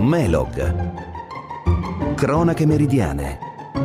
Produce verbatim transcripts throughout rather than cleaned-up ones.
Melog. Cronache meridiane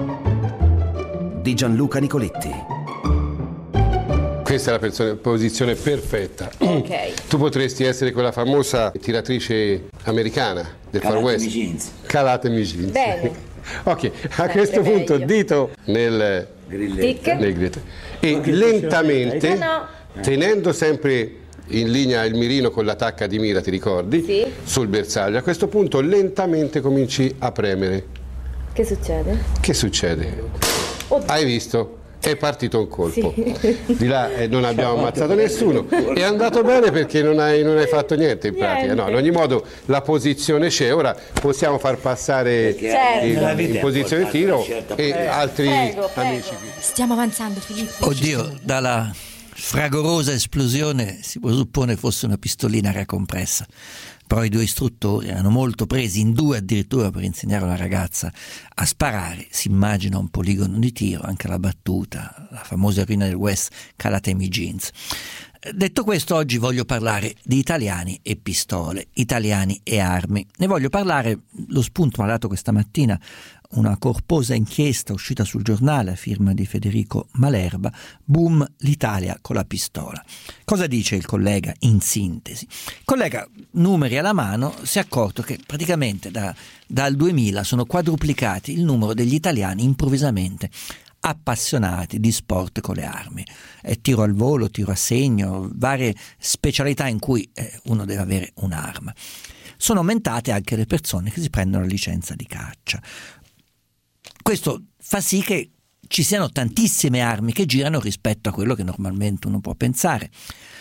di Gianluca Nicoletti. Questa è la persona, posizione perfetta. Ok. Tu potresti essere quella famosa tiratrice americana del Far West. Jeans. Calatemi jeans. Bene. Ok, a Sempre questo punto meglio. dito nel Tic. nel grilletto. E lentamente, No, no. tenendo sempre in linea il mirino con la tacca di mira, ti ricordi? Sì. Sul bersaglio. A questo punto lentamente cominci a premere. Che succede? Che succede? Oddio. Hai visto? È partito un colpo. Sì. Di là eh, non abbiamo ammazzato nessuno. È andato bene perché non hai, non hai fatto niente in pratica. No, in ogni modo la posizione c'è. Ora possiamo far passare Certo. il, in posizione di tiro e altri Prego, prego. amici. Stiamo avanzando, Filippo. Oddio, dalla fragorosa esplosione si presuppone fosse una pistolina racompressa. Però i due istruttori erano molto presi, in due addirittura, per insegnare alla ragazza a sparare. Si immagina un poligono di tiro, anche la battuta, la famosa eroina del West, Calatemi Jeans. Detto questo, oggi voglio parlare di italiani e pistole, italiani e armi. Ne voglio parlare, lo spunto mi ha dato questa mattina una corposa inchiesta uscita sul giornale a firma di Federico Malerba, Boom, l'Italia con la pistola. Cosa dice il collega in sintesi? Il collega, numeri alla mano, si è accorto che praticamente da, dal duemila sono quadruplicati il numero degli italiani improvvisamente appassionati di sport con le armi, eh, tiro al volo, tiro a segno, varie specialità in cui eh, uno deve avere un'arma. Sono aumentate anche le persone che si prendono la licenza di caccia. Questo fa sì che ci siano tantissime armi che girano rispetto a quello che normalmente uno può pensare.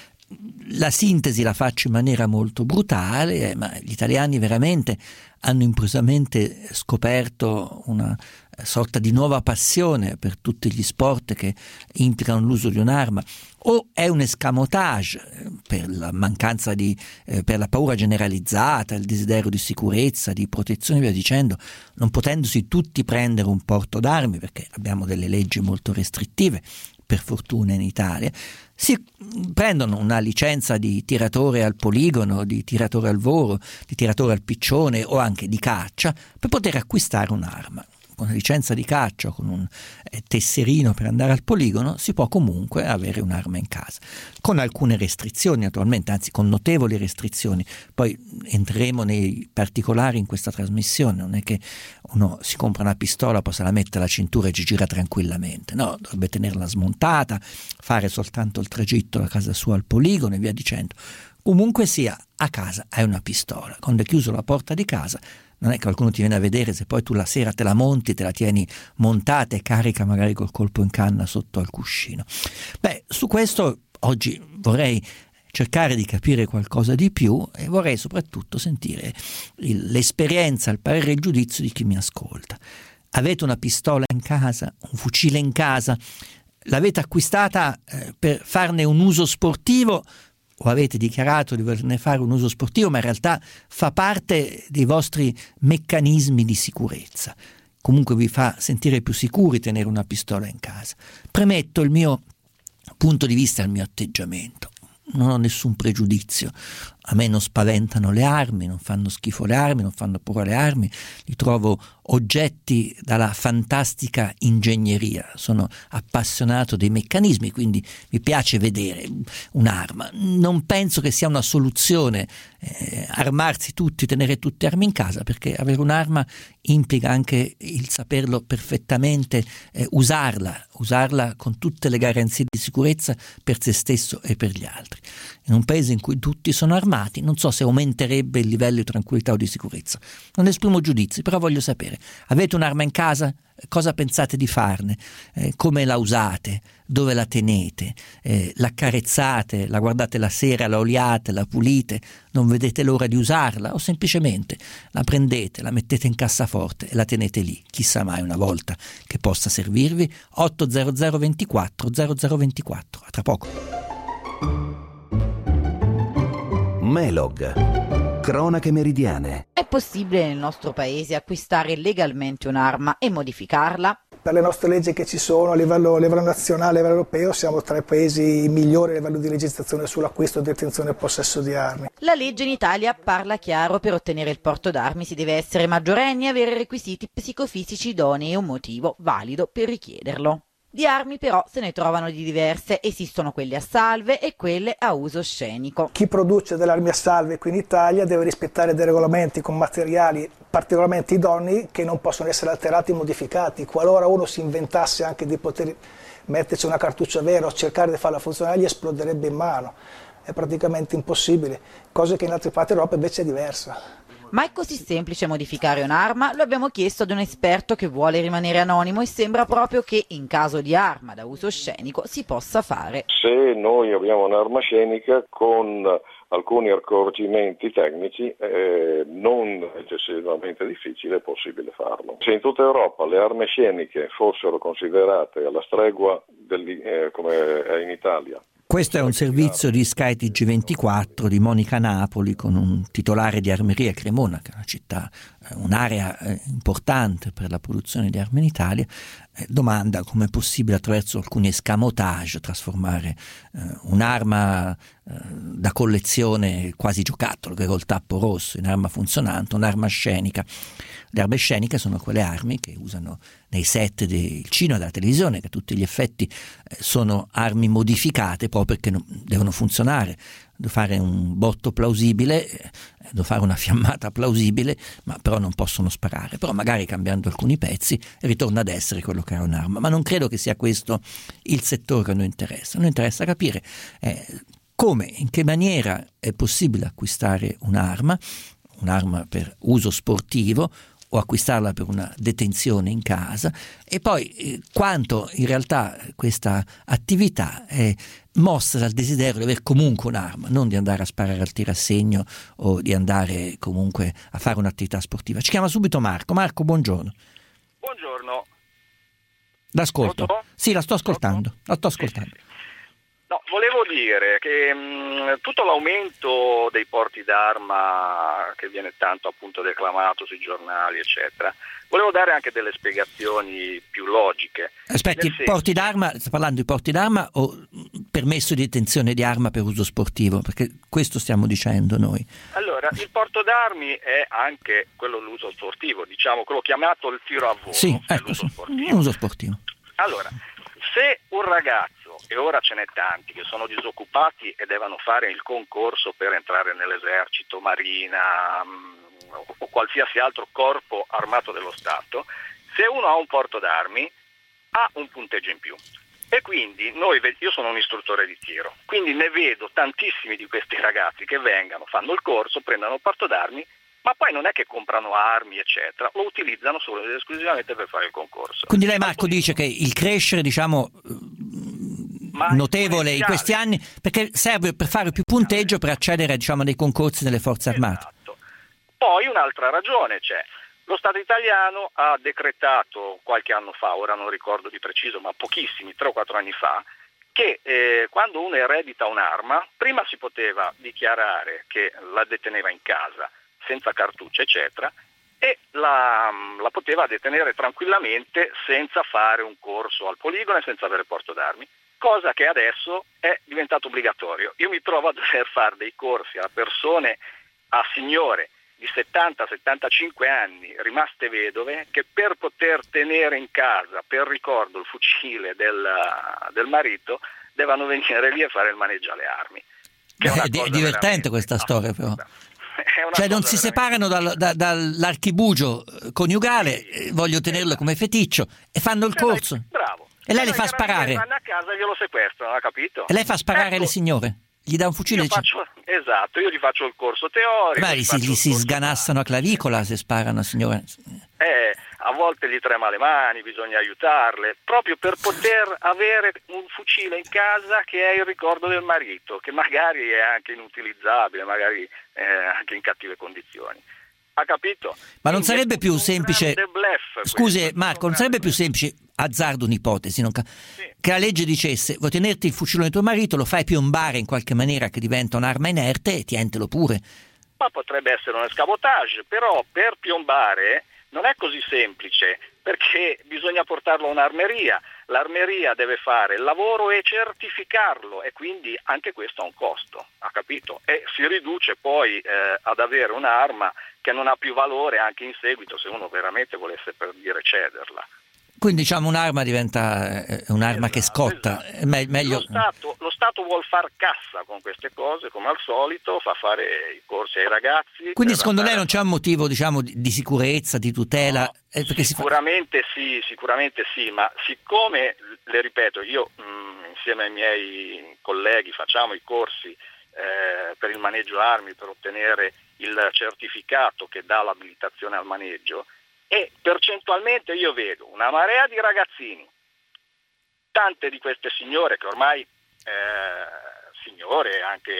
La sintesi la faccio in maniera molto brutale, eh, ma gli italiani veramente hanno improvvisamente scoperto una sorta di nuova passione per tutti gli sport che implicano l'uso di un'arma, o è un escamotage per la mancanza di eh, per la paura generalizzata, il desiderio di sicurezza, di protezione e via dicendo, non potendosi tutti prendere un porto d'armi perché abbiamo delle leggi molto restrittive, per fortuna in Italia, si prendono una licenza di tiratore al poligono, di tiratore al volo, di tiratore al piccione o anche di caccia per poter acquistare un'arma. Con una licenza di caccia, con un eh, tesserino per andare al poligono, si può comunque avere un'arma in casa, con alcune restrizioni naturalmente, anzi con notevoli restrizioni. Poi entreremo nei particolari in questa trasmissione, non è che uno si compra una pistola, poi se la mette alla cintura e ci gira tranquillamente, no, dovrebbe tenerla smontata, fare soltanto il tragitto da casa sua al poligono e via dicendo. Comunque sia, a casa hai una pistola, quando è chiuso la porta di casa non è che qualcuno ti viene a vedere se poi tu la sera te la monti, te la tieni montata e carica magari col colpo in canna sotto al cuscino. Beh, su questo oggi vorrei cercare di capire qualcosa di più e vorrei soprattutto sentire il, l'esperienza, il parere e il giudizio di chi mi ascolta. Avete una pistola in casa, un fucile in casa? L'avete acquistata eh, per farne un uso sportivo o avete dichiarato di volerne fare un uso sportivo, ma in realtà fa parte dei vostri meccanismi di sicurezza? Comunque vi fa sentire più sicuri tenere una pistola in casa. Premetto il mio punto di vista, il mio atteggiamento. Non ho nessun pregiudizio. A me non spaventano le armi, non fanno schifo le armi, non fanno paura le armi. Li trovo oggetti dalla fantastica ingegneria. Sono appassionato dei meccanismi, quindi mi piace vedere un'arma. Non penso che sia una soluzione eh, armarsi tutti, tenere tutte armi in casa, perché avere un'arma implica anche il saperlo perfettamente eh, usarla, usarla con tutte le garanzie di sicurezza per se stesso e per gli altri. In un paese in cui tutti sono armati, non so se aumenterebbe il livello di tranquillità o di sicurezza. Non esprimo giudizi, però voglio sapere: avete un'arma in casa? Cosa pensate di farne? Eh, come la usate? Dove la tenete? Eh, l'accarezzate? La guardate la sera, la oliate, la pulite? Non vedete l'ora di usarla? O semplicemente la prendete, la mettete in cassaforte e la tenete lì, chissà mai una volta che possa servirvi? otto zero zero ventiquattro zero zero ventiquattro. A tra poco. Melog. Cronache meridiane. È possibile nel nostro paese acquistare legalmente un'arma e modificarla? per le nostre leggi che ci sono a livello, a livello nazionale, a livello europeo, siamo tra i paesi migliori a livello di legislazione sull'acquisto, detenzione e possesso di armi. La legge in Italia parla chiaro: per ottenere il porto d'armi si deve essere maggiorenni e avere requisiti psicofisici idonei e un motivo valido per richiederlo. Di armi però se ne trovano di diverse, esistono quelle a salve e quelle a uso scenico. Chi produce delle armi a salve qui in Italia deve rispettare dei regolamenti con materiali particolarmente idonei che non possono essere alterati o modificati. Qualora uno si inventasse anche di poter metterci una cartuccia vera o cercare di farla funzionare, gli esploderebbe in mano. È praticamente impossibile, cosa che in altre parti d'Europa invece è diversa. Ma è così semplice modificare un'arma? Lo abbiamo chiesto ad un esperto che vuole rimanere anonimo e sembra proprio che in caso di arma da uso scenico si possa fare. Se noi abbiamo un'arma scenica con alcuni accorgimenti tecnici eh, non eccessivamente difficile è possibile farlo. Se in tutta Europa le armi sceniche fossero considerate alla stregua del, eh, come è in Italia. Questo è un servizio di Sky T G ventiquattro di Monica Napoli con un titolare di Armeria Cremona, che è una città, un'area importante per la produzione di armi in Italia. Eh, domanda come è possibile attraverso alcuni escamotage trasformare eh, un'arma eh, da collezione quasi giocattolo, che col tappo rosso, in arma funzionante, un'arma scenica. Le armi sceniche sono quelle armi che usano nei set del cinema e della televisione, che a tutti gli effetti eh, sono armi modificate proprio perché non, devono funzionare, devo fare un botto plausibile, eh, devo fare una fiammata plausibile, ma però non possono sparare, però magari cambiando alcuni pezzi ritorna ad essere quello che era un'arma. Ma non credo che sia questo il settore che a noi interessa. A noi interessa capire eh, come, in che maniera è possibile acquistare un'arma, un'arma per uso sportivo, o acquistarla per una detenzione in casa, e poi eh, quanto in realtà questa attività è mossa dal desiderio di avere comunque un'arma, non di andare a sparare al tirassegno o di andare comunque a fare un'attività sportiva. Ci chiama subito Marco. Marco, buongiorno. Buongiorno. L'ascolto. Pronto? Sì, la sto ascoltando. La sto ascoltando. Sì, sì. No, volevo dire che mh, tutto l'aumento dei porti d'arma che viene tanto appunto declamato sui giornali eccetera, volevo dare anche delle spiegazioni più logiche. Aspetti, senso... porti d'arma, sta parlando di porti d'arma o permesso di detenzione di arma per uso sportivo? Perché questo stiamo dicendo noi. Allora, il porto d'armi è anche quello l'uso sportivo, diciamo quello chiamato il tiro a volo. Sì, è ecco, l'uso sì, sportivo. uso sportivo. Allora, se un ragazzo, e ora ce n'è tanti che sono disoccupati e devono fare il concorso per entrare nell'esercito, marina mh, o qualsiasi altro corpo armato dello Stato, se uno ha un porto d'armi ha un punteggio in più. E quindi noi, io sono un istruttore di tiro, quindi ne vedo tantissimi di questi ragazzi che vengano, fanno il corso, prendono il porto d'armi, ma poi non è che comprano armi eccetera, lo utilizzano solo ed esclusivamente per fare il concorso. Quindi lei, Marco, dice che il crescere, diciamo, ma notevole in questi anni, perché serve per fare più punteggio per accedere, diciamo, a dei concorsi nelle forze armate. Esatto. Poi un'altra ragione c'è. Lo Stato italiano ha decretato qualche anno fa, ora non ricordo di preciso, ma pochissimi, tre o quattro anni fa, che eh, quando uno eredita un'arma, prima si poteva dichiarare che la deteneva in casa, senza cartucce eccetera, e la, la poteva detenere tranquillamente senza fare un corso al poligono e senza avere porto d'armi, cosa che adesso è diventato obbligatorio. Io mi trovo a dover fare dei corsi a persone, a signore di settanta settantacinque anni rimaste vedove, che per poter tenere in casa per ricordo il fucile del, del marito devono venire lì e fare il maneggio alle armi. Che è, è divertente questa storia però. Cioè non si separano dal, da, dall'archibugio coniugale, sì, voglio tenerlo come feticcio, e fanno il corso. Lei, bravo. E lei le fa sparare. Vanno a casa e glielo sequestrano, ha capito? E lei fa sparare ecco, le signore? Gli dà un fucile? Io faccio, esatto, io gli faccio il corso teorico. Beh, gli si, gli si sganassano a clavicola se sparano a signore. Eh, a volte gli trema le mani, bisogna aiutarle, proprio per poter avere un fucile in casa che è il ricordo del marito, che magari è anche inutilizzabile, magari è anche in cattive condizioni. Ha capito? Ma non sarebbe più semplice, scusi Marco, non sarebbe più semplice, azzardo un'ipotesi, non ca- sì. che la legge dicesse: vuoi tenerti il fucile di tuo marito, lo fai piombare in qualche maniera che diventa un'arma inerte e tientelo pure. Ma potrebbe essere un escamotage, però per piombare non è così semplice, perché bisogna portarlo a un'armeria, l'armeria deve fare il lavoro e certificarlo, e quindi anche questo ha un costo, ha capito? E si riduce poi eh, ad avere un'arma che non ha più valore anche in seguito, se uno veramente volesse, per dire, cederla. Quindi diciamo un'arma diventa eh, un'arma esatto, che scotta. Esatto. Me- meglio... lo, Stato, lo Stato vuol far cassa con queste cose, come al solito, fa fare i corsi ai ragazzi. Quindi secondo lei non c'è un motivo, diciamo, di, di sicurezza, di tutela? No, eh, perché sicuramente si fa... sì, sicuramente sì, ma siccome, le ripeto, io mh, insieme ai miei colleghi facciamo i corsi eh, per il maneggio armi, per ottenere il certificato che dà l'abilitazione al maneggio, e percentualmente io vedo una marea di ragazzini, tante di queste signore che ormai, eh, signore anche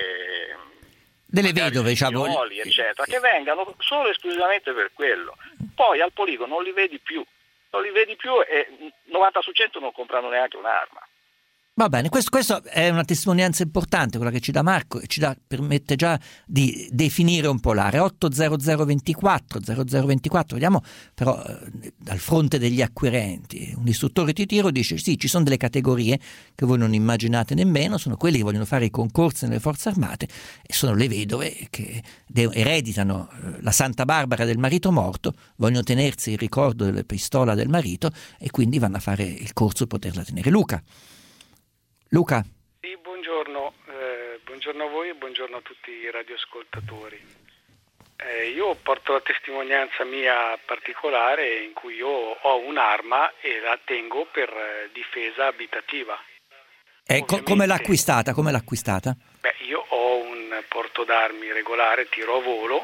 delle vedove, diciamo, figlioli, eccetera, che vengano solo e esclusivamente per quello. Poi al poligono non li vedi più, non li vedi più e novanta su cento non comprano neanche un'arma. Va bene, questo, questo è una testimonianza importante, quella che ci dà Marco, e ci dà, permette già di definire un po' l'area. otto zero zero ventiquattro zero zero ventiquattro, vediamo però eh, dal fronte degli acquirenti. Un istruttore di tiro dice sì, ci sono delle categorie che voi non immaginate nemmeno, sono quelli che vogliono fare i concorsi nelle forze armate e sono le vedove che de- ereditano eh, la Santa Barbara del marito morto, vogliono tenersi il ricordo della pistola del marito e quindi vanno a fare il corso per poterla tenere. Luca. Luca. Sì, buongiorno, eh, buongiorno a voi e buongiorno a tutti i radioascoltatori. Eh, io porto la testimonianza mia particolare in cui io ho un'arma e la tengo per eh, difesa abitativa. Eh, co- come l'ha acquistata? Come l'ha acquistata? Beh, io ho un porto d'armi regolare, tiro a volo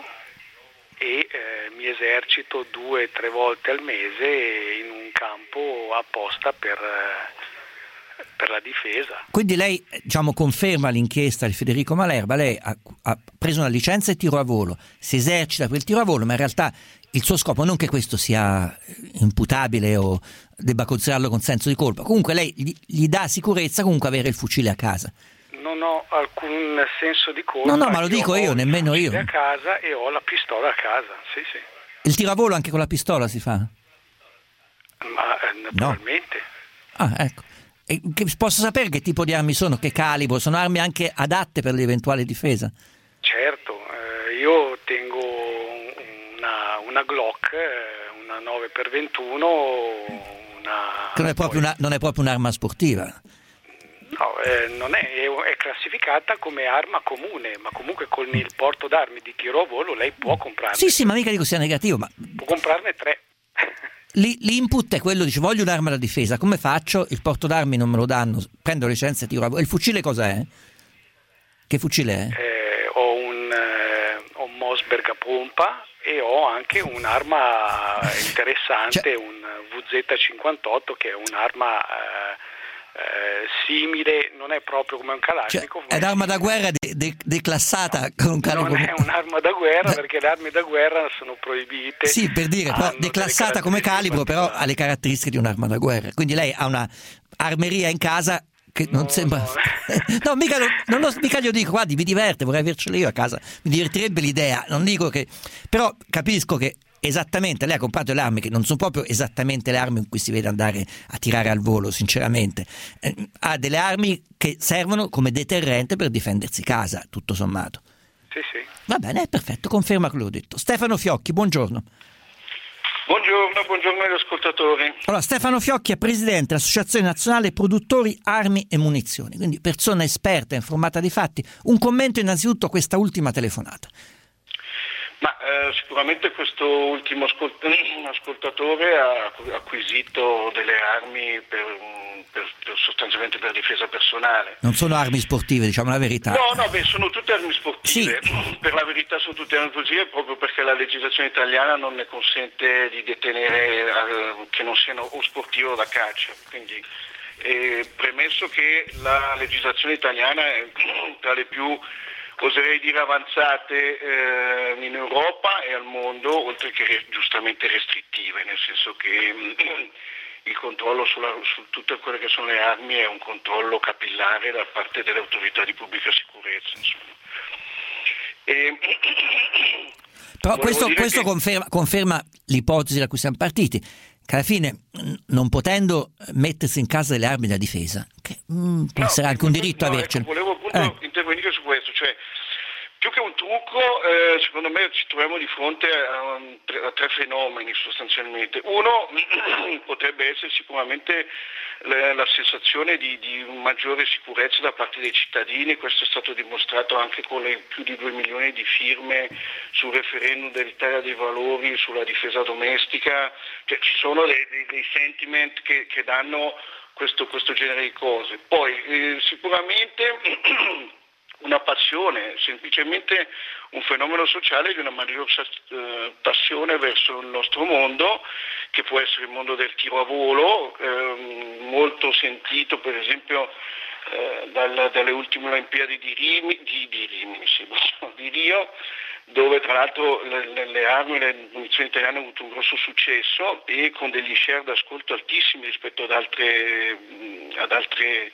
e eh, mi esercito due o tre volte al mese in un campo apposta per... Eh, per la difesa. Quindi lei, diciamo, conferma l'inchiesta di Federico Malerba, lei ha, ha preso una licenza e tiro a volo, si esercita per il tiro a volo, ma in realtà il suo scopo non che questo sia imputabile o debba considerarlo con senso di colpa, comunque lei gli, gli dà sicurezza comunque avere il fucile a casa. Non ho alcun senso di colpa. No, no, ma lo dico io, nemmeno io. Ho il fucile a casa e ho la pistola a casa, sì, sì. Il tiro a volo anche con la pistola si fa? Ma eh, naturalmente. No. Ah, ecco. E che, posso sapere che tipo di armi sono, che calibro? Sono armi anche adatte per l'eventuale difesa? Certo, eh, io tengo una, una Glock, eh, una nove per ventuno, una... Che non è proprio, una, non è proprio un'arma sportiva? No, eh, non è, è classificata come arma comune, ma comunque con il porto d'armi di tiro a volo lei può comprarne. Sì, sì, ma mica dico sia negativo, ma... Può comprarne tre. L'input è quello, dice voglio un'arma da difesa, come faccio? Il porto d'armi non me lo danno, prendo licenza e tiro a volo. Il fucile cos'è? Che fucile è? Eh, ho un, eh, ho un Mossberg a pompa e ho anche un'arma interessante, cioè, un V Z cinquantotto che è un'arma eh, eh, simile, non è proprio come un Kalashnikov. Cioè, è un'arma da guerra de- de- declassata con un calibro. Non è un'arma da guerra perché le armi da guerra sono proibite. Sì, per dire, però declassata come calibro, però ha le caratteristiche di un'arma da guerra. Quindi lei ha una armeria in casa che non no, sembra... No, no mica, non lo, mica glielo dico, guardi, mi diverte, vorrei avercelo io a casa, mi divertirebbe l'idea, non dico che... Però capisco che esattamente, lei ha comprato le armi che non sono proprio esattamente le armi in cui si vede andare a tirare al volo, sinceramente. Eh, ha delle armi che servono come deterrente per difendersi casa, tutto sommato. Sì, sì. Va bene, è perfetto, conferma quello che ho detto. Stefano Fiocchi, buongiorno. Buongiorno, buongiorno agli ascoltatori. Allora, Stefano Fiocchi è presidente dell'Associazione Nazionale Produttori Armi e Munizioni, quindi persona esperta, informata dei fatti. Un commento innanzitutto a questa ultima telefonata. Ma eh, sicuramente questo ultimo ascolt- ascoltatore ha acquisito delle armi per, per, per sostanzialmente per difesa personale. Non sono armi sportive, diciamo la verità. No, no, beh, sono tutte armi sportive. Sì. Per la verità sono tutte armi sportive proprio perché la legislazione italiana non ne consente di detenere eh, che non siano o sportive o da caccia. Quindi, eh, premesso che la legislazione italiana è tra le più, oserei dire, avanzate eh, in Europa e al mondo, oltre che re- giustamente restrittive, nel senso che eh, il controllo sulla, su tutte quelle che sono le armi è un controllo capillare da parte delle autorità di pubblica sicurezza, insomma. E, Però questo, questo che... conferma, conferma l'ipotesi da cui siamo partiti, che alla fine, non potendo mettersi in casa delle armi da difesa, che mm, può no, essere anche un diritto no, avercene. Ecco, volevo appunto eh. intervenire su questo, cioè più che un trucco, eh, secondo me ci troviamo di fronte a, a tre fenomeni sostanzialmente. Uno potrebbe essere sicuramente la, la sensazione di, di maggiore sicurezza da parte dei cittadini, questo è stato dimostrato anche con le più di due milioni di firme sul referendum dell'Italia dei Valori, sulla difesa domestica, cioè, ci sono dei, dei, dei sentiment che, che danno questo, questo genere di cose. Poi eh, sicuramente una passione, semplicemente un fenomeno sociale di una maggior passione verso il nostro mondo, che può essere il mondo del tiro a volo, eh, molto sentito per esempio eh, dal, dalle ultime Olimpiadi di, Rimi, di, di, Rimini, sì, di Rio, dove tra l'altro le, le, le armi e le munizioni italiane hanno avuto un grosso successo e con degli share d'ascolto altissimi rispetto ad, altre, ad, altre,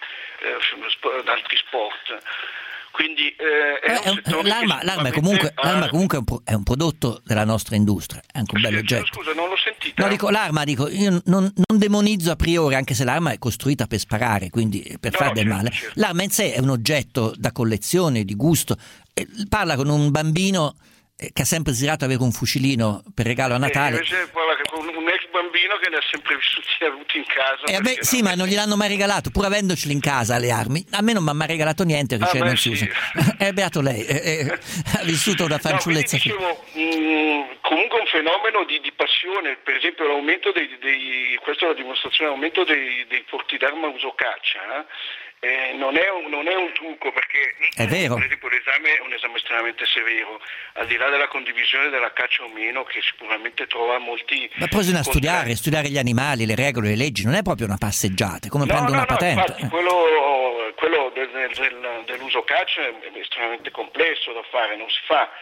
eh, ad altri sport. Quindi eh, è un eh, l'arma, l'arma, è comunque, ha... l'arma comunque è un, pro, è un prodotto della nostra industria, è anche un sì, bello oggetto. Scusa, non l'ho sentita. No, dico, l'arma, dico, io non, non demonizzo a priori, anche se l'arma è costruita per sparare, quindi per no, fare no, del certo, male. Certo. L'arma in sé è un oggetto da collezione, di gusto. Eh, parla con un bambino che ha sempre desiderato avere un fucilino per regalo a Natale. Eh, invece parla con un ex bambino che ne ha sempre vissuti avuti in casa. Eh, beh, sì, ma non gliel'hanno mai regalato, pur avendoceli in casa le armi. A me non mi ha mai regalato niente, perché ah, non beh, si sì. usa. È beato lei, è, è, ha vissuto una fanciullezza. No, dicevo, mh, comunque un fenomeno di, di passione, per esempio l'aumento dei, dei questa è la dimostrazione, l'aumento dei, dei porti d'arma uso caccia. Eh, non, è un, non è un trucco, perché è vero. Per esempio l'esame è un esame estremamente severo, al di là della condivisione della caccia o meno, che sicuramente trova molti. Ma poi bisogna studiare, studiare gli animali, le regole, le leggi, non è proprio una passeggiata, è come no, prendere no, una no, patente. Infatti, quello, quello del, del, dell'uso caccia è estremamente complesso da fare, non si fa.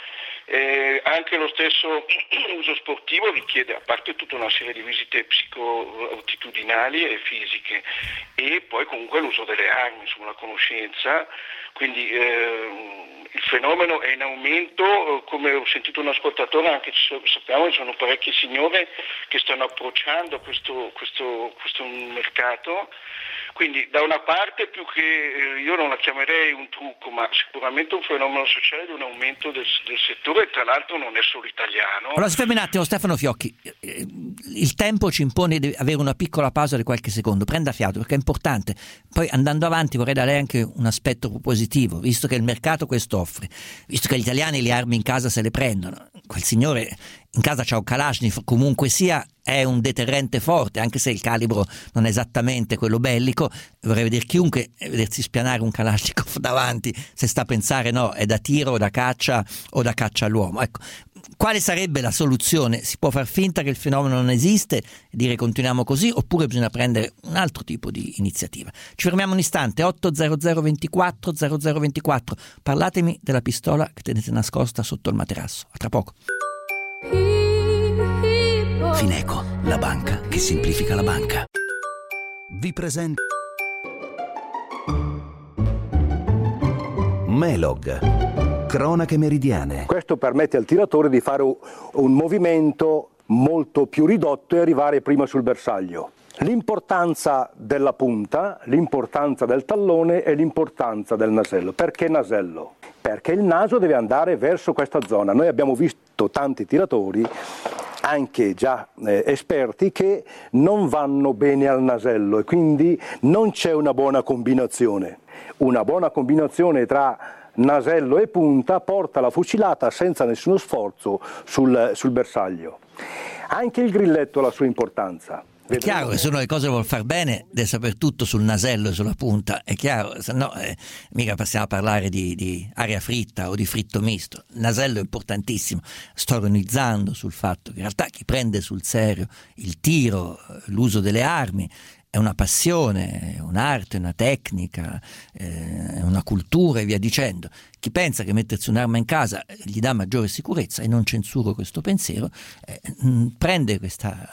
Eh, anche lo stesso uso sportivo richiede, a parte tutta una serie di visite psico-attitudinali e fisiche, e poi comunque l'uso delle armi, insomma, la conoscenza. Quindi eh, il fenomeno è in aumento, come ho sentito un ascoltatore, anche sappiamo che ci sono parecchie signore che stanno approcciando a questo, questo, questo mercato. Quindi da una parte, più che eh, io non la chiamerei un trucco, ma sicuramente un fenomeno sociale di un aumento del, del settore, e tra l'altro non è solo italiano. Allora, fermi un attimo, Stefano Fiocchi, il tempo ci impone di avere una piccola pausa di qualche secondo, prenda fiato perché è importante. Poi andando avanti vorrei dare anche un aspetto positivo, visto che il mercato questo offre, visto che gli italiani le armi in casa se le prendono, quel signore in casa c'ha un Kalashnikov, comunque sia è un deterrente forte, anche se il calibro non è esattamente quello bellico. Vorrei vedere chiunque vedersi spianare un Kalashnikov davanti, se sta a pensare no, è da tiro o da caccia o da caccia all'uomo. Ecco, quale sarebbe la soluzione? Si può far finta che il fenomeno non esiste e dire continuiamo così, oppure bisogna prendere un altro tipo di iniziativa? Ci fermiamo un istante. Otto zero zero ventiquattro zero zero ventiquattro, parlatemi della pistola che tenete nascosta sotto il materasso. A tra poco. Fineco, la banca che semplifica la banca. Vi presenta Melog, cronache meridiane. Questo permette al tiratore di fare un movimento molto più ridotto e arrivare prima sul bersaglio. L'importanza della punta, l'importanza del tallone e l'importanza del nasello. Perché nasello? Perché il naso deve andare verso questa zona. Noi abbiamo visto tanti tiratori, anche già eh, esperti, che non vanno bene al nasello e quindi non c'è una buona combinazione. Una buona combinazione tra nasello e punta porta la fucilata senza nessuno sforzo sul, sul bersaglio. Anche il grilletto ha la sua importanza. È chiaro che se uno le cose vuol far bene deve saper tutto sul nasello e sulla punta, è chiaro, se no eh, mica passiamo a parlare di, di aria fritta o di fritto misto. Il nasello è importantissimo. Sto ironizzando sul fatto che in realtà chi prende sul serio il tiro, l'uso delle armi, è una passione, è un'arte, una tecnica, è una cultura e via dicendo. Chi pensa che mettersi un'arma in casa gli dà maggiore sicurezza, e non censuro questo pensiero, eh, prende questa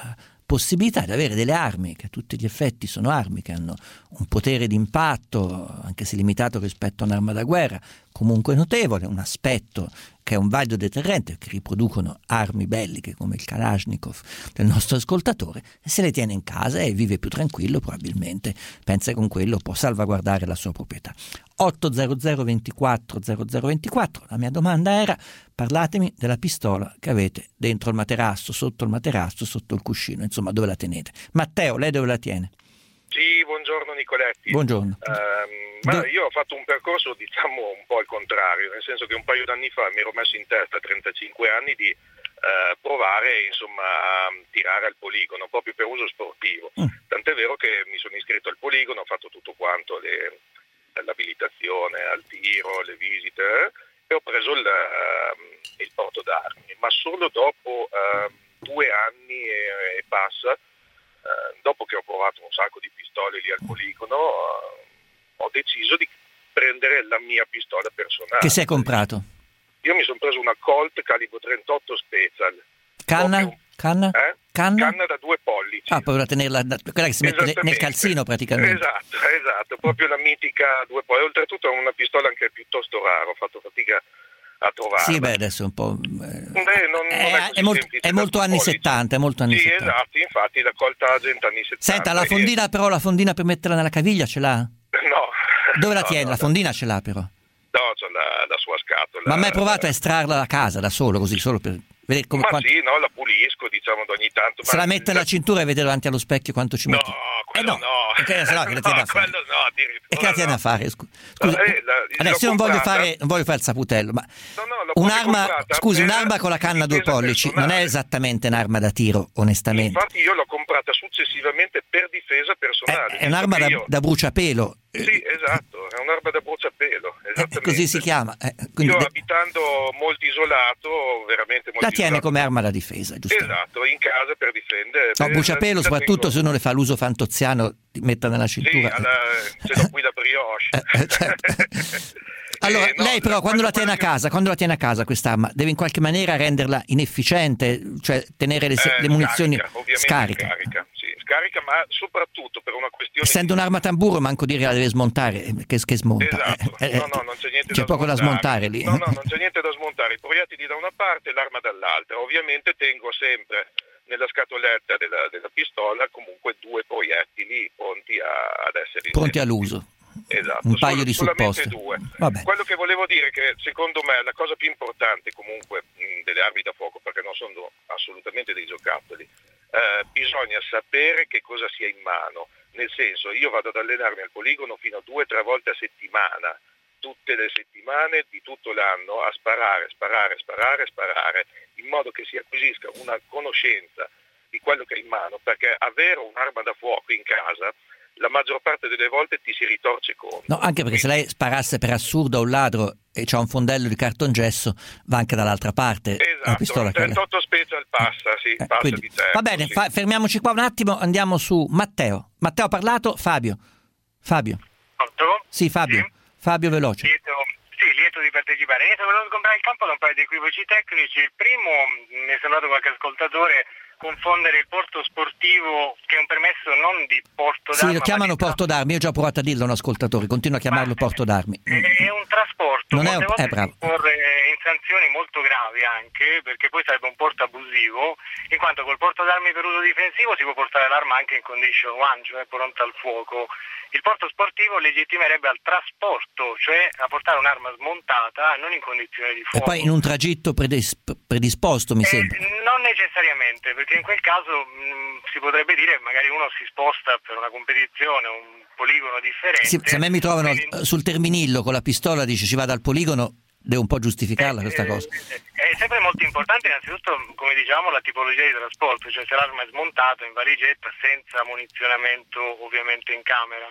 possibilità di avere delle armi che a tutti gli effetti sono armi che hanno un potere di impatto, anche se limitato rispetto a un'arma da guerra, comunque notevole, un aspetto che è un valido deterrente, che riproducono armi belliche come il Kalashnikov del nostro ascoltatore, e se le tiene in casa e vive più tranquillo, probabilmente pensa che con quello può salvaguardare la sua proprietà. ottocento ventiquattro zero zero ventiquattro, la mia domanda era: parlatemi della pistola che avete dentro il materasso, sotto il materasso, sotto il cuscino, insomma dove la tenete. Matteo, lei dove la tiene? Sì, buongiorno Nicoletti. Buongiorno. Um, ma io ho fatto un percorso diciamo un po' al contrario, nel senso che un paio d'anni fa mi ero messo in testa, a trentacinque anni, di uh, provare insomma a tirare al poligono, proprio per uso sportivo. Mm. Tant'è vero che mi sono iscritto al poligono, ho fatto tutto quanto, le, l'abilitazione al tiro, le visite, e ho preso il, uh, il porto d'armi, ma solo dopo uh, due anni e, e passa, uh, dopo che ho provato un sacco di pistole lì al poligono, uh, ho deciso di prendere la mia pistola personale. Che si è comprato? Io mi sono preso una Colt calibro trentotto Special. Canna? Proprio, Canna? Eh? Canna? Canna da due pollici. Ah, per tenerla, quella che si mette nel calzino praticamente. Esatto, esatto, proprio la mitica due pollici. Oltretutto è una pistola anche piuttosto rara, ho fatto fatica a trovarla. Sì, beh, adesso è un po'... Eh, non, non è, è, è molto, è molto anni settanta, è molto anni sì, settanta. Esatto, infatti la Colt Agent anni settanta. Senta, la fondina e... però, la fondina per metterla nella caviglia ce l'ha? No. Dove la no, tiene? no, la fondina ce l'ha però? No, c'è la, la sua scatola. Ma mai provato a estrarla da casa, da solo, così, solo per vedere come... Ma quanto... sì, no, la pulisco, diciamo, da ogni tanto. Se ma... la mette alla cintura e vede davanti allo specchio quanto ci no, mette? Quello eh no, no, perché se no, che la tiene no, a fare? quello no, addirittura E che la tiene no. a fare? Scusi, scusi. Eh, la, adesso io non voglio, fare, non voglio fare il saputello, ma no, no, un'arma, scusi, un'arma con la canna a due pollici personale. non è esattamente un'arma da tiro, onestamente. Infatti io l'ho comprata successivamente per difesa personale. È, è un'arma da, io... da bruciapelo. Sì, esatto, è un'arma da bruciapelo, esattamente. Eh, così si chiama. Eh, quindi... Io abitando molto isolato, veramente molto la tiene isolato. come arma da difesa, giusto? Esatto, in casa per difendere. No, per bruciapelo, soprattutto tengo... se uno le fa l'uso fantoziano, ti metta nella cintura. Sì, alla... ce l'ho qui la brioche. Eh, eh, certo. Allora, eh, no, lei però quando la tiene a casa, quando la tiene a casa quest'arma, deve in qualche maniera renderla inefficiente, cioè tenere le, eh, le munizioni scarica, scarica. Scarica, sì, scarica, ma soprattutto per una questione essendo di... un'arma tamburo, manco dire la deve smontare, che, che smonta. Esatto. Eh, no, no, non c'è niente c'è da poco smontare. da smontare lì. No, no, non c'è niente da smontare, i proiettili da una parte e l'arma dall'altra. Ovviamente tengo sempre nella scatoletta della, della pistola comunque due proiettili pronti a, ad essere pronti all'uso. Esatto, un paio Sol- di supposte. due. Vabbè. Quello che volevo dire è che secondo me la cosa più importante comunque mh, delle armi da fuoco, perché non sono assolutamente dei giocattoli, eh, bisogna sapere che cosa sia in mano, nel senso io vado ad allenarmi al poligono fino a due o tre volte a settimana, tutte le settimane di tutto l'anno, a sparare, sparare, sparare, sparare, in modo che si acquisisca una conoscenza di quello che è in mano, perché avere un'arma da fuoco in casa la maggior parte delle volte ti si ritorce contro. No, anche perché se lei sparasse per assurdo a un ladro e c'ha un fondello di cartongesso, va anche dall'altra parte. Esatto, la pistola il trentotto Special passa, sì, eh, passa quindi, di tempo. Va bene, sì. fa, fermiamoci qua un attimo, andiamo su Matteo. Matteo ha parlato, Fabio. Fabio. Pronto? Sì, Fabio. Sì. Fabio veloce. Lieto, sì, lieto di partecipare. Niente, volevo comprare il campo da un paio di equivoci tecnici. Il primo, mi è sembrato qualche ascoltatore confondere il porto sportivo, che è un permesso non di porto d'armi. Sì, lo chiamano porto d'armi, io ho già provato a dirlo a un ascoltatore, continuo a chiamarlo ma porto d'armi. È un trasporto, non è un... volte eh, bravo. si porre in sanzioni molto gravi anche, perché poi sarebbe un porto abusivo, in quanto col porto d'armi per uso difensivo si può portare l'arma anche in condition one, cioè pronta al fuoco. Il porto sportivo legittimerebbe al trasporto, cioè a portare un'arma smontata, non in condizioni di fuoco. E poi in un tragitto predis- predisposto, mi eh, sembra. Non necessariamente, perché in quel caso mh, si potrebbe dire che magari uno si sposta per una competizione, un poligono differente. Sì, se a me mi trovano quindi... sul Terminillo con la pistola, dice ci vada al poligono, devo un po' giustificarla eh, questa eh, cosa. È sempre molto importante innanzitutto, come diciamo, la tipologia di trasporto, cioè se l'arma è smontata in valigetta senza munizionamento ovviamente in camera.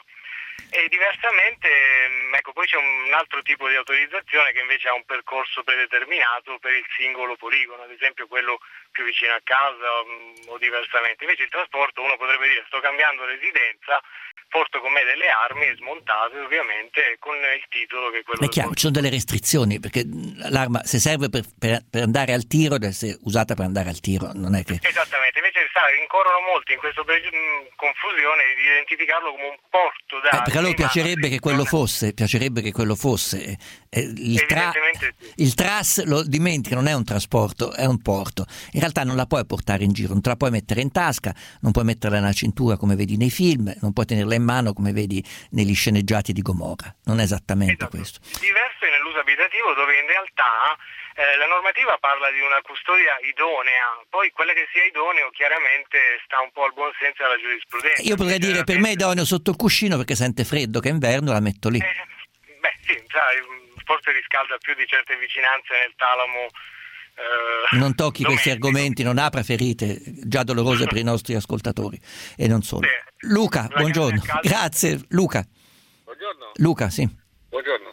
E diversamente, ecco, poi c'è un altro tipo di autorizzazione che invece ha un percorso predeterminato per il singolo poligono, ad esempio quello più vicino a casa um, o diversamente. Invece il trasporto, uno potrebbe dire sto cambiando residenza, porto con me delle armi smontate ovviamente con il titolo che è quello. È chiaro, ci sono delle restrizioni, perché l'arma se serve per, per, per andare al tiro deve essere usata per andare al tiro, non è che... Esattamente, invece sta, incorrono molti in questa confusione di identificarlo come un porto d'armi. Eh, perché a loro piacerebbe che quello fosse, piacerebbe che quello fosse. Eh, il, tra, il tras lo dimentica, non è un trasporto, è un porto. In realtà non la puoi portare in giro, non te la puoi mettere in tasca, non puoi metterla nella cintura come vedi nei film, non puoi tenerla in mano come vedi negli sceneggiati di Gomorra. Non è esattamente esatto. questo. Diverso è nell'uso abitativo, dove in realtà eh, la normativa parla di una custodia idonea, poi quella che sia idoneo chiaramente sta un po' al buon senso della giurisprudenza. Io potrei dire, per me è idoneo sotto il cuscino perché sente freddo, che è inverno la metto lì. Eh, beh sì, sai, forse riscalda più di certe vicinanze nel talamo. Eh, non tocchi domestico. Questi argomenti, non apra ferite già dolorose per i nostri ascoltatori e non solo. Sì. Luca, La buongiorno. Grazie, Luca. Buongiorno. Luca, sì. Buongiorno.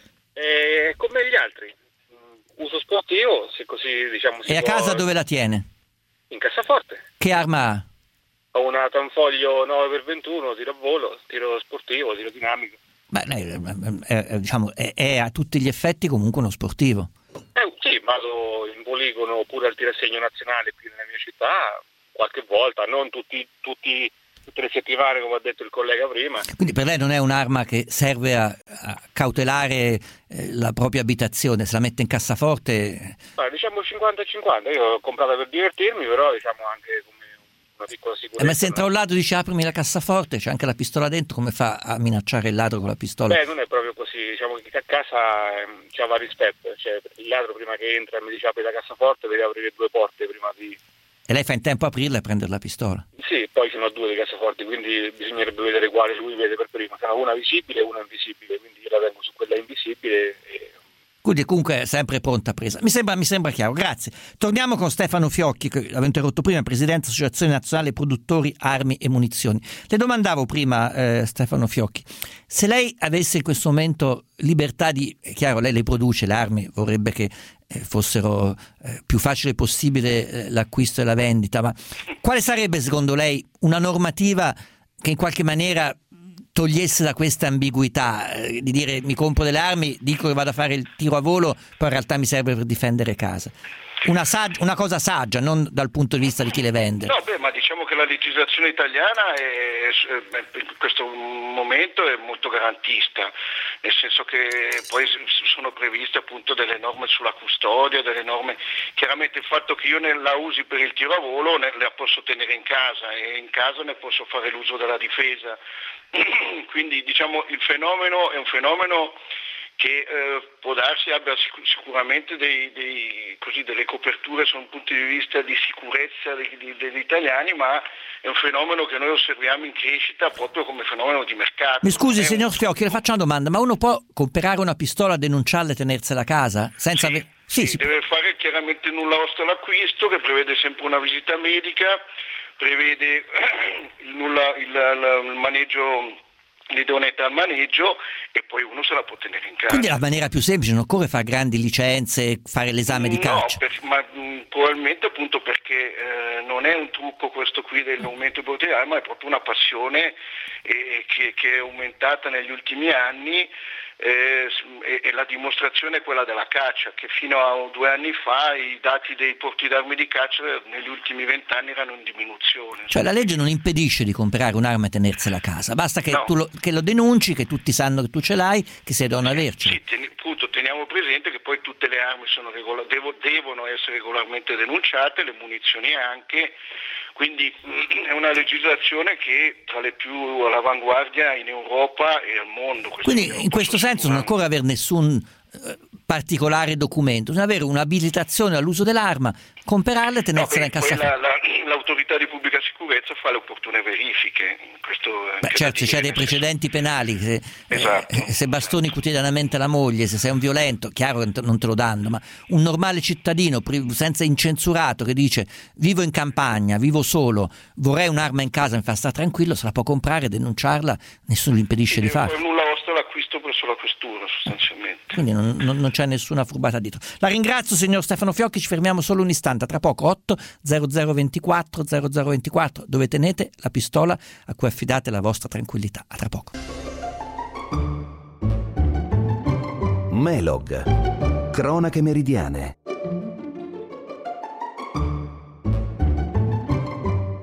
Eh, come gli altri, uso sportivo, se così diciamo. Si E a può... casa dove la tiene? In cassaforte. Che arma ha? Ho una Tanfoglio nove per ventuno, tiro a volo, tiro sportivo, tiro dinamico. Beh, lei, è, è, diciamo, è, è a tutti gli effetti comunque uno sportivo. Eh, sì, vado in poligono oppure al tirassegno nazionale qui nella mia città qualche volta, non tutti, tutti, tutte le settimane come ha detto il collega prima. Quindi per lei non è un'arma che serve a, a cautelare eh, la propria abitazione, se la mette in cassaforte? Ma diciamo cinquanta e cinquanta, io l'ho comprata per divertirmi, però diciamo anche come una piccola sicurezza. Eh, ma se entra un ladro e dice aprimi la cassaforte, c'è anche la pistola dentro, come fa a minacciare il ladro con la pistola? Beh, non è proprio così, diciamo che a casa eh, c'è vari step, cioè il ladro prima che entra e mi dice apri la cassaforte deve aprire due porte prima di... E lei fa in tempo a aprirla e prendere la pistola? Sì, poi sono due di cassaforti, quindi bisognerebbe vedere quale lui vede per prima, sono una visibile e una invisibile, quindi io la tengo su quella invisibile e... Quindi comunque è sempre pronta presa. Mi sembra, mi sembra chiaro, grazie. Torniamo con Stefano Fiocchi, che l'avevo interrotto prima, presidente dell'Associazione Nazionale Produttori Armi e Munizioni. Le domandavo prima, eh, Stefano Fiocchi, se lei avesse in questo momento libertà di, è chiaro, lei le produce le armi, vorrebbe che eh, fossero eh, più facile possibile eh, l'acquisto e la vendita, ma quale sarebbe secondo lei una normativa che in qualche maniera togliesse da questa ambiguità eh, di dire mi compro delle armi, dico che vado a fare il tiro a volo, poi in realtà mi serve per difendere casa? Una, saggia, una cosa saggia, non dal punto di vista di chi le vende. No, beh, ma diciamo che la legislazione italiana è, in questo momento è molto garantista, nel senso che poi sono previste appunto delle norme sulla custodia, delle norme, chiaramente il fatto che io ne la usi per il tiro a volo ne, la posso tenere in casa e in casa ne posso fare l'uso della difesa. Quindi diciamo il fenomeno è un fenomeno che eh, può darsi abbia sic- sicuramente dei, dei, così, delle coperture da un punto di vista di sicurezza dei, di, degli italiani, ma è un fenomeno che noi osserviamo in crescita proprio come fenomeno di mercato. Mi scusi, è signor Fiocchi, le faccio una domanda, ma uno può comprare una pistola, denunciarla e tenersela a casa? Senza sì, ave- sì, sì, si... deve fare chiaramente nulla osta all'acquisto, che prevede sempre una visita medica, prevede il, nulla, il, il, il maneggio, l'idoneità al maneggio, e poi uno se la può tenere in casa. Quindi è la maniera più semplice, non occorre fare grandi licenze, fare l'esame di caccia. No, per, ma mh, probabilmente appunto perché eh, non è un trucco questo qui dell'aumento di potenza, ma è proprio una passione eh, che, che è aumentata negli ultimi anni. Eh, e, e la dimostrazione è quella della caccia, che fino a due anni fa i dati dei porti d'armi di caccia negli ultimi vent'anni erano in diminuzione. Cioè la legge non impedisce di comprare un'arma e tenersela a casa, basta che, No. tu lo, che lo denunci, che tutti sanno che tu ce l'hai, che sei devono avercela. Sì, ten- appunto, teniamo presente che poi tutte le armi sono regola- devo- devono essere regolarmente denunciate, le munizioni anche, quindi è una legislazione che tra le più all'avanguardia in Europa e al mondo. Questo Quindi in questo senso non occorre avere nessun eh, particolare documento, bisogna avere un'abilitazione all'uso dell'arma, comprarla e tenersela in Poi cassaforte. la- la- l'autorità di pubblica sicurezza fa le opportune verifiche. Questo è Beh, anche certo, da c'è dire, dei nel senso- precedenti penali, se, Esatto. eh, se bastoni quotidianamente la moglie, se sei un violento, chiaro che non te lo danno, ma un normale cittadino pri- senza incensurato che dice vivo in campagna, vivo solo, vorrei un'arma in casa, mi fa stare tranquillo, se la può comprare, denunciarla, nessuno gli impedisce di farlo. È nulla osta l'acquisto presso la questura sostanzialmente. Quindi non, non- non c'è nessuna furbata dietro. La ringrazio signor Stefano Fiocchi, ci fermiamo solo un istante, tra poco otto zero zero ventiquattro zero zero ventiquattro, dove tenete la pistola a cui affidate la vostra tranquillità. A tra poco. Melog. Cronache meridiane.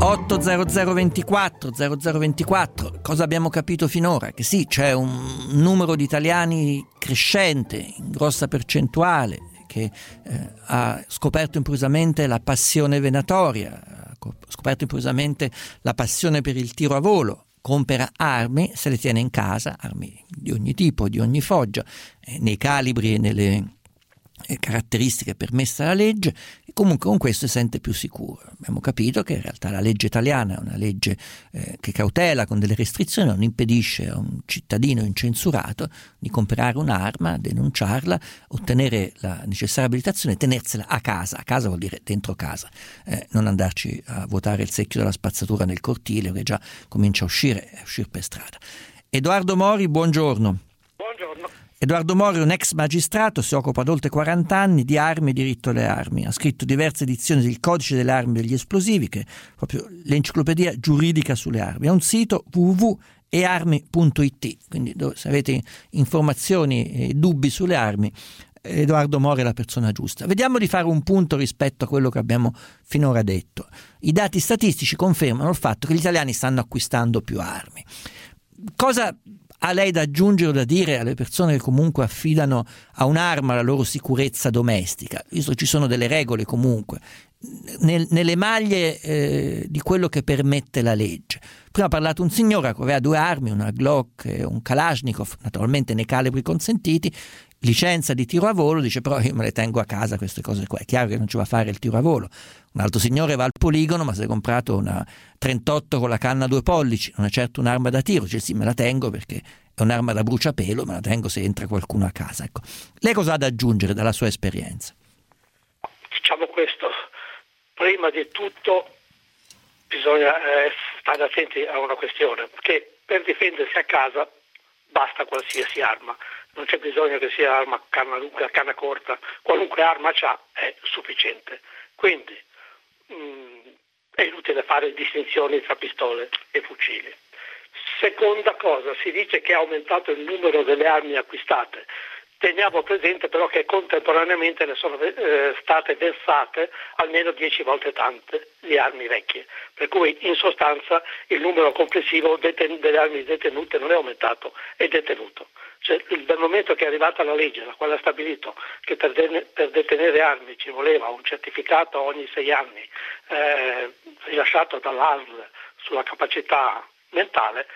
otto zero zero ventiquattro zero zero ventiquattro. Cosa abbiamo capito finora? Che sì, c'è un numero di italiani crescente, in grossa percentuale, che eh, ha scoperto improvvisamente la passione venatoria, ha scoperto improvvisamente la passione per il tiro a volo, compra armi, se le tiene in casa, armi di ogni tipo, di ogni foggia, eh, nei calibri e nelle caratteristiche permesse dalla legge, e comunque con questo si sente più sicuro. Abbiamo capito che in realtà la legge italiana è una legge eh, che cautela con delle restrizioni, non impedisce a un cittadino incensurato di comprare un'arma, denunciarla, ottenere la necessaria abilitazione e tenersela a casa. A casa vuol dire dentro casa, eh, non andarci a vuotare il secchio della spazzatura nel cortile che già comincia a uscire, a uscire per strada. Edoardo Mori, buongiorno. Buongiorno. Edoardo Mori è un ex magistrato, si occupa da oltre quaranta anni di armi e diritto alle armi. Ha scritto diverse edizioni del Codice delle armi e degli esplosivi, che è proprio l'enciclopedia giuridica sulle armi. Ha un sito w w w punto e armi punto i t, quindi se avete informazioni e dubbi sulle armi, Edoardo Mori è la persona giusta. Vediamo di fare un punto rispetto a quello che abbiamo finora detto. I dati statistici confermano il fatto che gli italiani stanno acquistando più armi. Cosa ha lei da aggiungere o da dire alle persone che comunque affidano a un'arma la loro sicurezza domestica, visto che ci sono delle regole comunque nel, nelle maglie eh, di quello che permette la legge? Prima ha parlato un signore che aveva due armi, una Glock e un Kalashnikov, naturalmente nei calibri consentiti, licenza di tiro a volo, dice però io me le tengo a casa queste cose qua, è chiaro che non ci va a fare il tiro a volo. Un altro signore va al poligono ma si è comprato una trentotto con la canna a due pollici, non è certo un'arma da tiro, dice sì, me la tengo perché è un'arma da bruciapelo, me la tengo se entra qualcuno a casa. Ecco, lei cosa ha da aggiungere dalla sua esperienza? Diciamo questo, prima di tutto bisogna eh, stare attenti a una questione, che per difendersi a casa basta qualsiasi arma. Non c'è bisogno che sia arma canna lunga, canna corta, qualunque arma c'ha è sufficiente. Quindi mh, è inutile fare distinzioni tra pistole e fucili. Seconda cosa, si dice che è aumentato il numero delle armi acquistate. Teniamo presente però che contemporaneamente ne sono eh, state versate almeno dieci volte tante di armi vecchie, per cui in sostanza il numero complessivo deten- delle armi detenute non è aumentato, è detenuto. Cioè, dal momento che è arrivata la legge, la quale ha stabilito che per, de- per detenere armi ci voleva un certificato ogni sei anni eh, rilasciato dall'A S L sulla capacità mentale,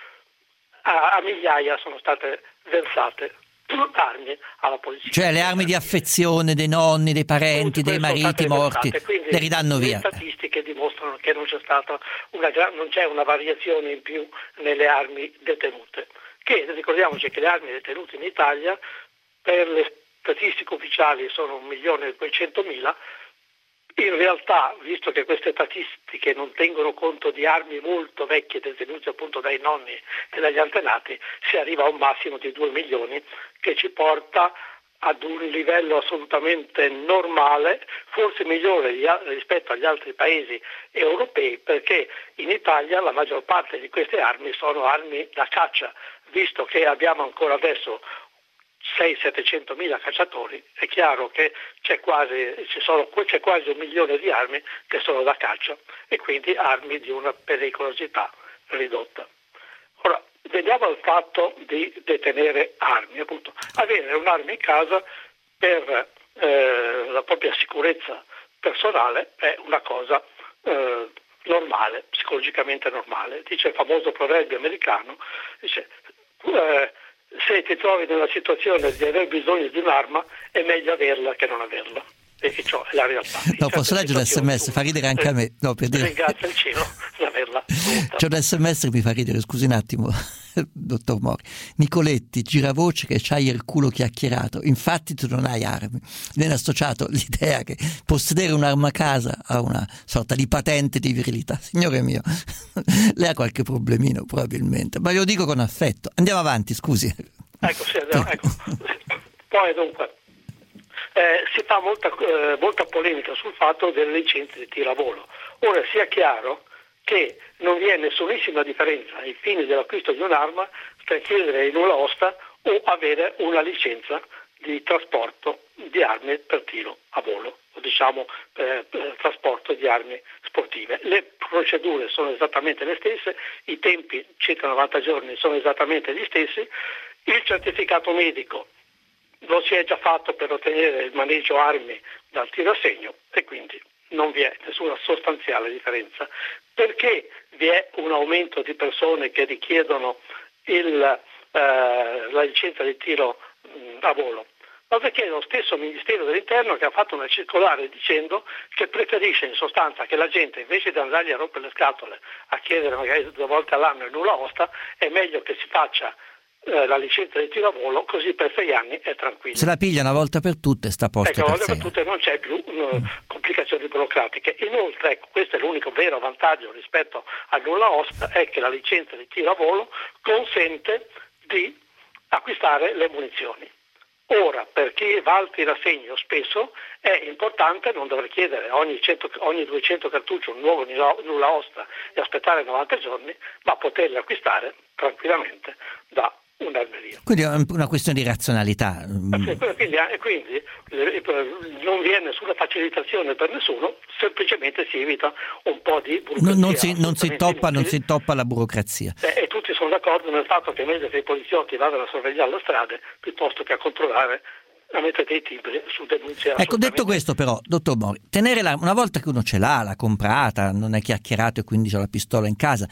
a, a migliaia sono state versate armi alla polizia. Cioè le armi di affezione dei nonni, dei parenti, dei mariti morti, le ridanno via. Le statistiche dimostrano che non c'è stata una, non c'è una variazione in più nelle armi detenute. Che ricordiamoci che le armi detenute in Italia per le statistiche ufficiali sono un milione e duecentomila. In realtà, visto che queste statistiche non tengono conto di armi molto vecchie detenute appunto dai nonni e dagli antenati, si arriva a un massimo di due milioni, che ci porta ad un livello assolutamente normale, forse migliore rispetto agli altri paesi europei, perché in Italia la maggior parte di queste armi sono armi da caccia, visto che abbiamo ancora adesso sei-settecentomila cacciatori, è chiaro che c'è quasi, ci sono, c'è quasi un milione di armi che sono da caccia e quindi armi di una pericolosità ridotta. Ora, veniamo al fatto di detenere armi, appunto. Avere un'arma in casa per eh, la propria sicurezza personale è una cosa eh, normale, psicologicamente normale. Dice il famoso proverbio americano, dice eh, se ti trovi nella situazione di aver bisogno di un'arma è meglio averla che non averla, e ciò è la realtà. No, posso leggere l'esse emme esse, fa ridere anche a me. No, per dire... Ringrazio il cielo di averla. C'è un esse emme esse che mi fa ridere, scusi un attimo, dottor Mori. Nicoletti, giravoce che c'hai il culo chiacchierato, infatti tu non hai armi. Viene associato l'idea che possedere un'arma a casa a una sorta di patente di virilità. Signore mio, lei ha qualche problemino probabilmente, ma glielo dico con affetto. Andiamo avanti, scusi. Ecco, sì, andiamo, ecco. Poi dunque Eh, si fa molta, eh, molta polemica sul fatto delle licenze di tiro a volo. Ora sia chiaro che non vi è nessunissima differenza ai fini dell'acquisto di un'arma tra chiedere in nulla osta o avere una licenza di trasporto di armi per tiro a volo o diciamo, eh, trasporto di armi sportive. Le procedure sono esattamente le stesse, i tempi circa novanta giorni sono esattamente gli stessi, il certificato medico lo si è già fatto per ottenere il maneggio armi dal tiro a segno e quindi non vi è nessuna sostanziale differenza. Perché vi è un aumento di persone che richiedono il, eh, la licenza di tiro mh, a volo? Ma perché è lo stesso Ministero dell'Interno che ha fatto una circolare dicendo che preferisce in sostanza che la gente, invece di andargli a rompere le scatole, a chiedere magari due volte all'anno il nulla osta, è meglio che si faccia eh, la licenza di tiro a volo, così per sei anni è tranquillo. Se la piglia una volta per tutte sta a posto ecco, per una volta sei per tutte non c'è più uh, complicazioni burocratiche. Inoltre, ecco, questo è l'unico vero vantaggio rispetto al nulla osta, è che la licenza di tiro a volo consente di acquistare le munizioni. Ora, per chi va al tirassegno spesso è importante non dover chiedere ogni, cento, ogni duecento cartucci un nuovo nulla osta e aspettare novanta giorni, ma poterli acquistare tranquillamente da un'armeria. Quindi è una questione di razionalità. Quindi, quindi non vi è nessuna facilitazione per nessuno, semplicemente si evita un po' di burocrazia. Non, non, si, non, si, toppa, non si toppa la burocrazia. Eh, e tutti sono d'accordo nel fatto che è meglio che i poliziotti vadano a sorvegliare le strade piuttosto che a controllare, a mettere dei timbri su denunce. Ecco, detto questo però, dottor Mori, tenere la, una volta che uno ce l'ha, l'ha comprata, non è chiacchierato e quindi c'ha la pistola in casa,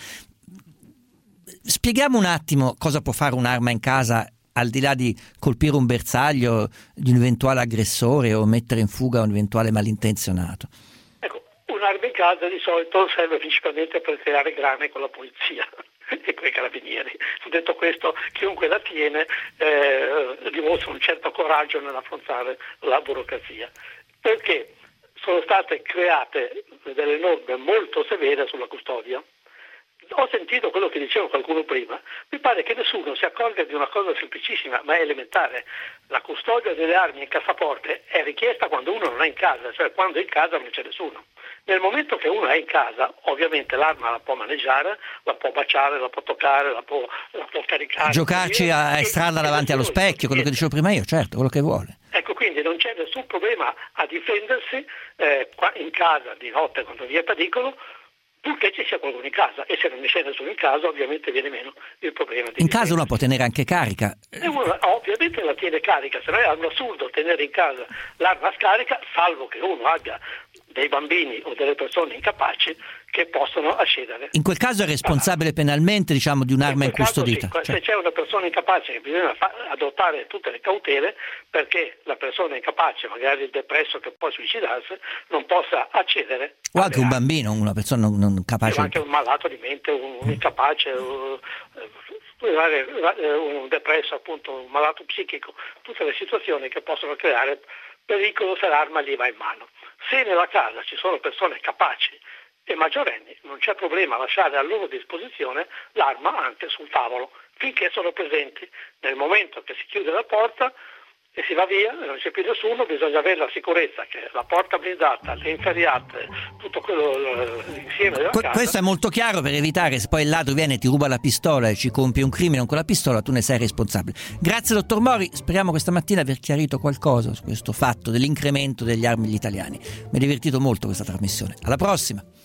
spieghiamo un attimo cosa può fare un'arma in casa al di là di colpire un bersaglio di un eventuale aggressore o mettere in fuga un eventuale malintenzionato. Ecco, un'arma in casa di solito serve principalmente per creare grane con la polizia e con i carabinieri. Detto questo, chiunque la tiene eh, dimostra un certo coraggio nell'affrontare la burocrazia, perché sono state create delle norme molto severe sulla custodia. Ho sentito quello che diceva qualcuno prima, mi pare che nessuno si accorga di una cosa semplicissima, ma è elementare. La custodia delle armi in cassaforte è richiesta quando uno non è in casa, cioè quando in casa non c'è nessuno. Nel momento che uno è in casa, ovviamente l'arma la può maneggiare, la può baciare, la può toccare, la può, la può caricare. Giocarci a estrada davanti allo specchio, quello che dicevo prima io, certo, quello che vuole. Ecco, quindi non c'è nessun problema a difendersi eh, qua in casa di notte quando vi è pericolo, purché ci sia qualcuno in casa, e se non c'è nessuno in casa ovviamente viene meno il problema di in casa uno può tenere anche carica e uno ovviamente la tiene carica, se no è un assurdo tenere in casa l'arma scarica, salvo che uno abbia dei bambini o delle persone incapaci che possono accedere. In quel caso è responsabile penalmente, diciamo, di un'arma in incustodita. Sì, cioè. Se c'è una persona incapace che bisogna fa- adottare tutte le cautele perché la persona incapace, magari il depresso che può suicidarsi, non possa accedere. O anche un bambino, una persona non, non capace. O anche un malato di mente, un, un incapace, un, un depresso, appunto, un malato psichico, tutte le situazioni che possono creare pericolo se l'arma gli va in mano. Se nella casa ci sono persone capaci e maggiorenni, non c'è problema a lasciare a loro disposizione l'arma anche sul tavolo, finché sono presenti. Nel momento che si chiude la porta e si va via, non c'è più nessuno, bisogna avere la sicurezza che la porta blindata, le inferriate, tutto quello l'insieme della que- casa. Questo è molto chiaro per evitare, se poi il ladro viene e ti ruba la pistola e ci compie un crimine con la pistola, tu ne sei responsabile. Grazie dottor Mori, speriamo questa mattina aver chiarito qualcosa su questo fatto dell'incremento degli armi agli italiani. Mi è divertito molto questa trasmissione. Alla prossima!